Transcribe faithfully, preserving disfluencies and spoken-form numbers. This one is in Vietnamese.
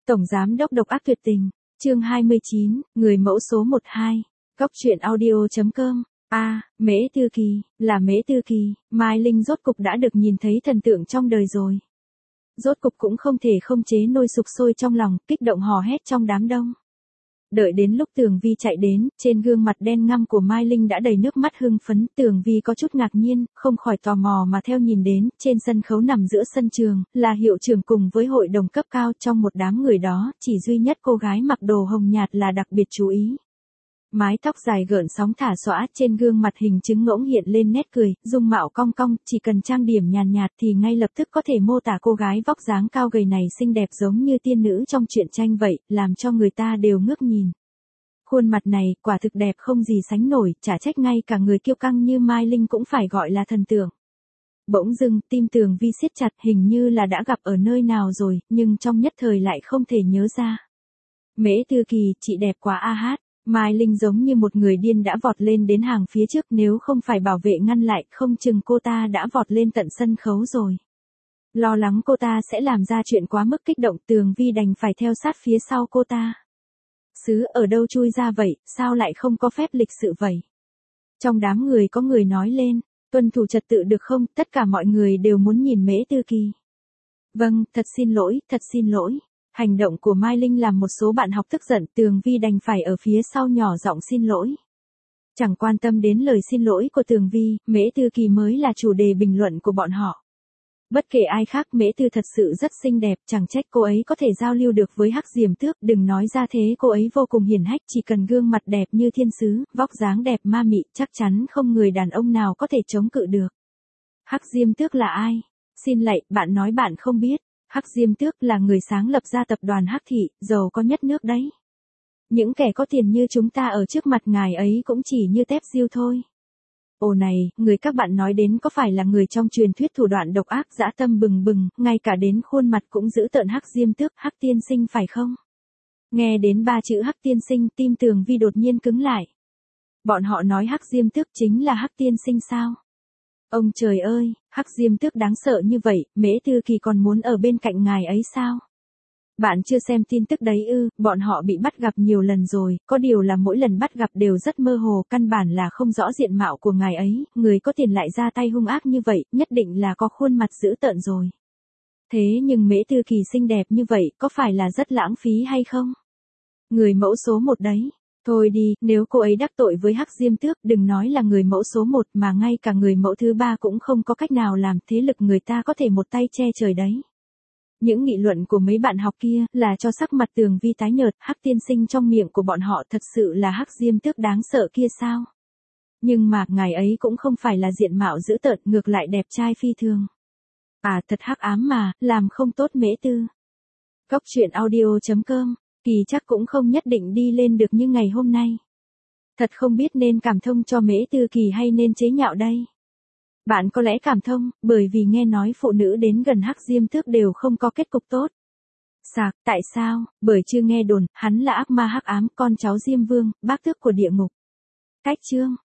Tổng giám đốc độc ác tuyệt tình, chương hai mươi chín, người mẫu số một hai, góc truyện audio chấm com. A, à, Mễ Tư Kỳ, là Mễ Tư Kỳ, Mai Linh rốt cục đã được nhìn thấy thần tượng trong đời rồi. Rốt cục cũng không thể không chế nôi sục sôi trong lòng, kích động hò hét trong đám đông. Đợi đến lúc Tường Vi chạy đến, trên gương mặt đen ngăm của Mai Linh đã đầy nước mắt hưng phấn, Tường Vi có chút ngạc nhiên, không khỏi tò mò mà theo nhìn đến, trên sân khấu nằm giữa sân trường, là hiệu trưởng cùng với hội đồng cấp cao, trong một đám người đó, chỉ duy nhất cô gái mặc đồ hồng nhạt là đặc biệt chú ý. Mái tóc dài gợn sóng thả xõa, trên gương mặt hình chứng ngỗng hiện lên nét cười, dung mạo cong cong, chỉ cần trang điểm nhàn nhạt, nhạt thì ngay lập tức có thể mô tả cô gái vóc dáng cao gầy này xinh đẹp giống như tiên nữ trong truyện tranh vậy, làm cho người ta đều ngước nhìn. Khuôn mặt này quả thực đẹp không gì sánh nổi, chả trách ngay cả người kiêu căng như Mai Linh cũng phải gọi là thần tượng. Bỗng dưng, tim Tường Vi siết chặt, hình như là đã gặp ở nơi nào rồi, nhưng trong nhất thời lại không thể nhớ ra. Mễ Tư Kỳ, chị đẹp quá a hát. Mai Linh giống như một người điên đã vọt lên đến hàng phía trước, nếu không phải bảo vệ ngăn lại, không chừng cô ta đã vọt lên tận sân khấu rồi. Lo lắng cô ta sẽ làm ra chuyện quá mức kích động, Tường Vi đành phải theo sát phía sau cô ta. Sứ ở đâu chui ra vậy, sao lại không có phép lịch sự vậy? Trong đám người có người nói lên, tuân thủ trật tự được không, tất cả mọi người đều muốn nhìn Mễ Tư Kỳ. Vâng, thật xin lỗi, thật xin lỗi. Hành động của Mai Linh làm một số bạn học tức giận, Tường Vi đành phải ở phía sau nhỏ giọng xin lỗi. Chẳng quan tâm đến lời xin lỗi của Tường Vi, Mễ Tư Kỳ mới là chủ đề bình luận của bọn họ. Bất kể ai khác, Mễ Tư thật sự rất xinh đẹp, chẳng trách cô ấy có thể giao lưu được với Hắc Diềm Tước, đừng nói ra thế, cô ấy vô cùng hiển hách, chỉ cần gương mặt đẹp như thiên sứ, vóc dáng đẹp ma mị, chắc chắn không người đàn ông nào có thể chống cự được. Hắc Diêm Tước là ai? Xin lạy, bạn nói bạn không biết. Hắc Diêm Tước là người sáng lập ra tập đoàn Hắc Thị, giàu có nhất nước đấy. Những kẻ có tiền như chúng ta ở trước mặt ngài ấy cũng chỉ như tép diêu thôi. Ồ này, người các bạn nói đến có phải là người trong truyền thuyết thủ đoạn độc ác dã tâm bừng bừng, ngay cả đến khuôn mặt cũng giữ tợn Hắc Diêm Tước, Hắc tiên sinh phải không? Nghe đến ba chữ Hắc tiên sinh, tim Tường Vi đột nhiên cứng lại. Bọn họ nói Hắc Diêm Tước chính là Hắc tiên sinh sao? Ông trời ơi, Hắc Diêm Tước đáng sợ như vậy, Mễ Tư Kỳ còn muốn ở bên cạnh ngài ấy sao? Bạn chưa xem tin tức đấy ư, bọn họ bị bắt gặp nhiều lần rồi, có điều là mỗi lần bắt gặp đều rất mơ hồ, căn bản là không rõ diện mạo của ngài ấy, người có tiền lại ra tay hung ác như vậy, nhất định là có khuôn mặt dữ tợn rồi. Thế nhưng Mễ Tư Kỳ xinh đẹp như vậy, có phải là rất lãng phí hay không? Người mẫu số một đấy. Thôi đi, nếu cô ấy đắc tội với Hắc Diêm Tước, đừng nói là người mẫu số một mà ngay cả người mẫu thứ ba cũng không có cách nào làm, thế lực người ta có thể một tay che trời đấy. Những nghị luận của mấy bạn học kia là cho sắc mặt Tường Vi tái nhợt, Hắc tiên sinh trong miệng của bọn họ thật sự là Hắc Diêm Tước đáng sợ kia sao? Nhưng mà, ngài ấy cũng không phải là diện mạo dữ tợn, ngược lại đẹp trai phi thường. À, thật hắc ám mà, làm không tốt Mễ Tư. Góc truyện audio chấm com. Kỳ chắc cũng không nhất định đi lên được như ngày hôm nay. Thật không biết nên cảm thông cho Mễ Tư Kỳ hay nên chế nhạo đây. Bạn có lẽ cảm thông, bởi vì nghe nói phụ nữ đến gần Hắc Diêm Tước đều không có kết cục tốt. Sạc, tại sao? Bởi chưa nghe đồn, hắn là ác ma hắc ám, con cháu Diêm Vương, bác tước của địa ngục. Cách chương.